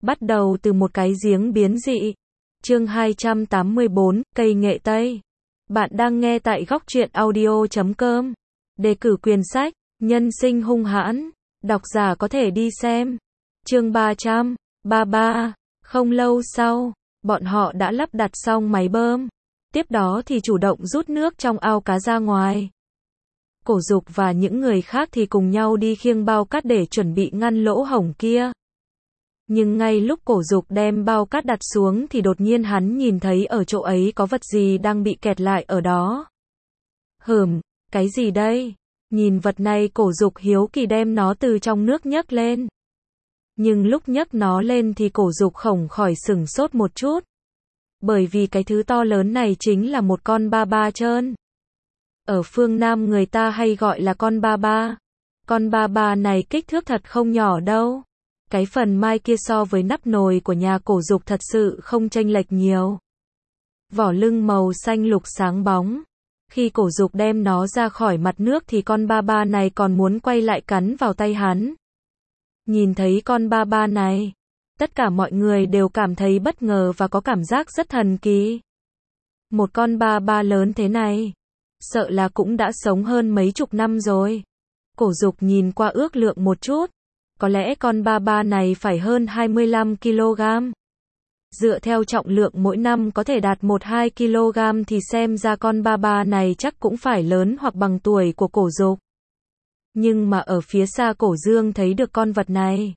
Bắt đầu từ một cái giếng biến dị. Chương 284, cây nghệ Tây. Bạn đang nghe tại góc truyện audio.com. Đề cử quyển sách, Nhân sinh hung hãn. Độc giả có thể đi xem. Chương 333. Không lâu sau, bọn họ đã lắp đặt xong máy bơm. Tiếp đó thì chủ động rút nước trong ao cá ra ngoài. Cổ Dục và những người khác thì cùng nhau đi khiêng bao cát để chuẩn bị ngăn lỗ hổng kia. Nhưng ngay lúc Cổ Dục đem bao cát đặt xuống thì đột nhiên hắn nhìn thấy ở chỗ ấy có vật gì đang bị kẹt lại ở đó. Cái gì đây? Nhìn vật này Cổ Dục hiếu kỳ đem nó từ trong nước nhấc lên. Nhưng lúc nhấc nó lên thì Cổ Dục không khỏi sửng sốt một chút. Bởi vì cái thứ to lớn này chính là một con ba ba trơn. Ở phương Nam người ta hay gọi là con ba ba. Con ba ba này kích thước thật không nhỏ đâu. Cái phần mai kia so với nắp nồi của nhà Cổ Dục thật sự không chênh lệch nhiều. Vỏ lưng màu xanh lục sáng bóng. Khi Cổ Dục đem nó ra khỏi mặt nước thì con ba ba này còn muốn quay lại cắn vào tay hắn. Nhìn thấy con ba ba này, tất cả mọi người đều cảm thấy bất ngờ và có cảm giác rất thần kỳ. Một con ba ba lớn thế này, sợ là cũng đã sống hơn mấy chục năm rồi. Cổ Dục nhìn qua ước lượng một chút, có lẽ con ba ba này phải hơn 25 kg. Dựa theo trọng lượng mỗi năm có thể đạt 1-2 kg thì xem ra con ba ba này chắc cũng phải lớn hoặc bằng tuổi của Cổ Dục. Nhưng mà ở phía xa Cổ Dương thấy được con vật này.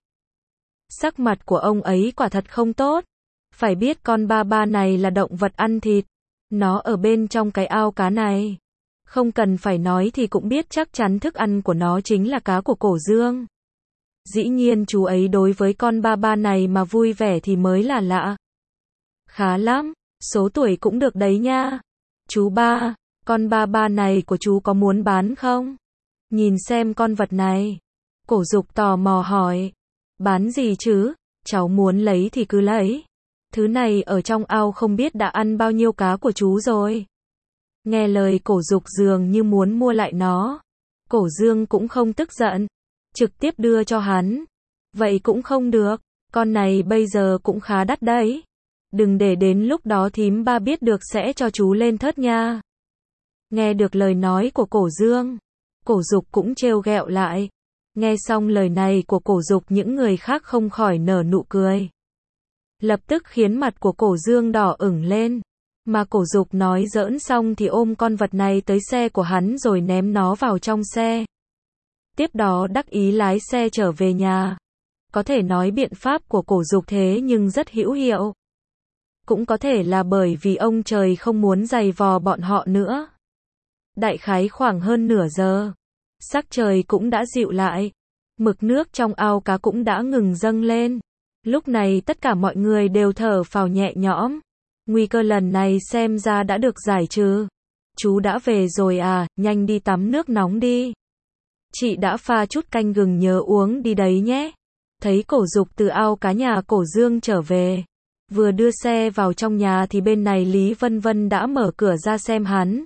Sắc mặt của ông ấy quả thật không tốt. Phải biết con ba ba này là động vật ăn thịt. Nó ở bên trong cái ao cá này. Không cần phải nói thì cũng biết chắc chắn thức ăn của nó chính là cá của Cổ Dương. Dĩ nhiên chú ấy đối với con ba ba này mà vui vẻ thì mới là lạ. Khá lắm, số tuổi cũng được đấy nha. Chú ba, con ba ba này của chú có muốn bán không? Nhìn xem con vật này. Cổ Dục tò mò hỏi. Bán gì chứ? Cháu muốn lấy thì cứ lấy. Thứ này ở trong ao không biết đã ăn bao nhiêu cá của chú rồi. Nghe lời Cổ Dục dường như muốn mua lại nó. Cổ Dương cũng không tức giận. Trực tiếp đưa cho hắn. Vậy cũng không được. Con này bây giờ cũng khá đắt đấy. Đừng để đến lúc đó thím ba biết được sẽ cho chú lên thớt nha. Nghe được lời nói của Cổ Dương, Cổ Dục cũng trêu ghẹo lại. Nghe xong lời này của Cổ Dục những người khác không khỏi nở nụ cười. Lập tức khiến mặt của Cổ Dương đỏ ửng lên. Mà Cổ Dục nói giỡn xong thì ôm con vật này tới xe của hắn rồi ném nó vào trong xe. Tiếp đó đắc ý lái xe trở về nhà. Có thể nói biện pháp của Cổ Dục thế nhưng rất hữu hiệu. Cũng có thể là bởi vì ông trời không muốn giày vò bọn họ nữa. Đại khái khoảng hơn nửa giờ. Sắc trời cũng đã dịu lại. Mực nước trong ao cá cũng đã ngừng dâng lên. Lúc này tất cả mọi người đều thở phào nhẹ nhõm. Nguy cơ lần này xem ra đã được giải trừ. Chú đã về rồi à, nhanh đi tắm nước nóng đi. Chị đã pha chút canh gừng nhớ uống đi đấy nhé. Thấy Cổ Dục từ ao cá nhà Cổ Dương trở về. Vừa đưa xe vào trong nhà thì bên này Lý Vân Vân đã mở cửa ra xem hắn.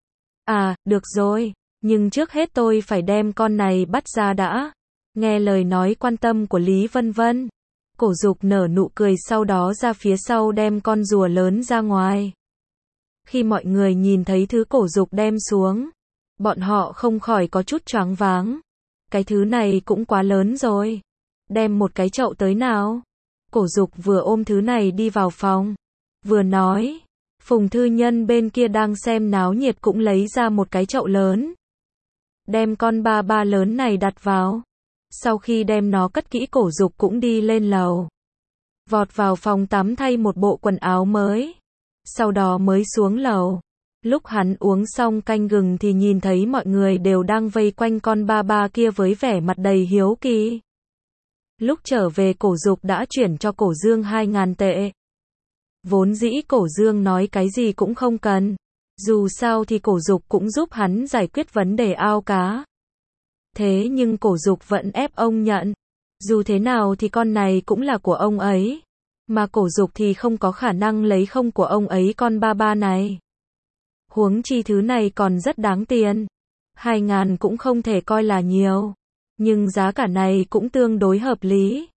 À, được rồi. Nhưng trước hết tôi phải đem con này bắt ra đã. Nghe lời nói quan tâm của Lý Vân Vân. Cổ Dục nở nụ cười sau đó ra phía sau đem con rùa lớn ra ngoài. Khi mọi người nhìn thấy thứ Cổ Dục đem xuống, bọn họ không khỏi có chút choáng váng. Cái thứ này cũng quá lớn rồi. Đem một cái chậu tới nào. Cổ Dục vừa ôm thứ này đi vào phòng. Vừa nói. Phùng thư nhân bên kia đang xem náo nhiệt cũng lấy ra một cái chậu lớn. Đem con ba ba lớn này đặt vào. Sau khi đem nó cất kỹ Cổ Dục cũng đi lên lầu. Vọt vào phòng tắm thay một bộ quần áo mới. Sau đó mới xuống lầu. Lúc hắn uống xong canh gừng thì nhìn thấy mọi người đều đang vây quanh con ba ba kia với vẻ mặt đầy hiếu kỳ. Lúc trở về Cổ Dục đã chuyển cho Cổ Dương 2.000 tệ. Vốn dĩ Cổ Dương nói cái gì cũng không cần. Dù sao thì Cổ Dục cũng giúp hắn giải quyết vấn đề ao cá. Thế nhưng Cổ Dục vẫn ép ông nhận. Dù thế nào thì con này cũng là của ông ấy. Mà Cổ Dục thì không có khả năng lấy không của ông ấy con ba ba này. Huống chi thứ này còn rất đáng tiền. 2.000 cũng không thể coi là nhiều. Nhưng giá cả này cũng tương đối hợp lý.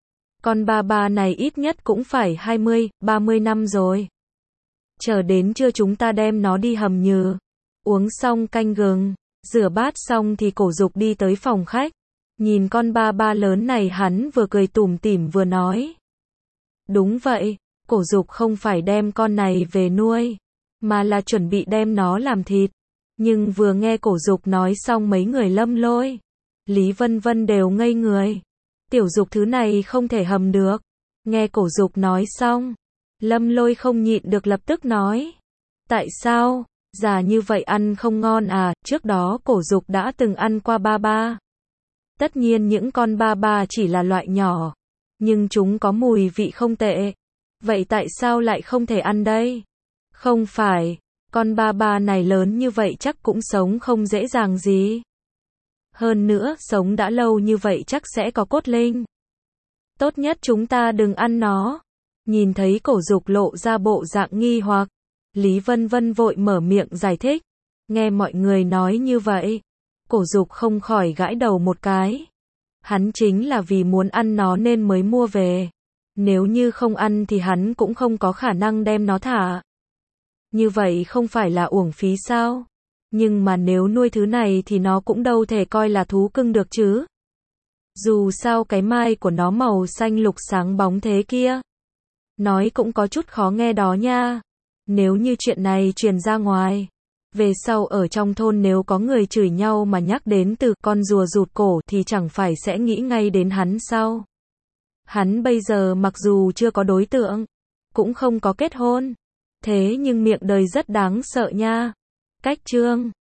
Con ba ba này ít nhất cũng phải 20, 30 năm rồi. Chờ đến trưa chúng ta đem nó đi hầm nhừ. Uống xong canh gừng, rửa bát xong thì Cổ Dục đi tới phòng khách. Nhìn con ba ba lớn này hắn vừa cười tủm tỉm vừa nói. Đúng vậy, Cổ Dục không phải đem con này về nuôi, mà là chuẩn bị đem nó làm thịt. Nhưng vừa nghe Cổ Dục nói xong mấy người Lâm Lôi, Lý Vân Vân đều ngây người. Tiểu Dục thứ này không thể hầm được. Nghe Cổ Dục nói xong, Lâm Lôi không nhịn được lập tức nói. Tại sao? Già như vậy ăn không ngon à? Trước đó Cổ Dục đã từng ăn qua ba ba. Tất nhiên những con ba ba chỉ là loại nhỏ, nhưng chúng có mùi vị không tệ. Vậy tại sao lại không thể ăn đây? Không phải, con ba ba này lớn như vậy chắc cũng sống không dễ dàng gì. Hơn nữa, sống đã lâu như vậy chắc sẽ có cốt linh. Tốt nhất chúng ta đừng ăn nó. Nhìn thấy Cổ Dục lộ ra bộ dạng nghi hoặc, Lý Vân Vân vội mở miệng giải thích. Nghe mọi người nói như vậy, Cổ Dục không khỏi gãi đầu một cái. Hắn chính là vì muốn ăn nó nên mới mua về. Nếu như không ăn thì hắn cũng không có khả năng đem nó thả. Như vậy không phải là uổng phí sao? Nhưng mà nếu nuôi thứ này thì nó cũng đâu thể coi là thú cưng được chứ. Dù sao cái mai của nó màu xanh lục sáng bóng thế kia. Nói cũng có chút khó nghe đó nha. Nếu như chuyện này truyền ra ngoài, về sau ở trong thôn nếu có người chửi nhau mà nhắc đến từ con rùa rụt cổ thì chẳng phải sẽ nghĩ ngay đến hắn sao? Hắn bây giờ mặc dù chưa có đối tượng, cũng không có kết hôn, thế nhưng miệng đời rất đáng sợ nha. Cách chương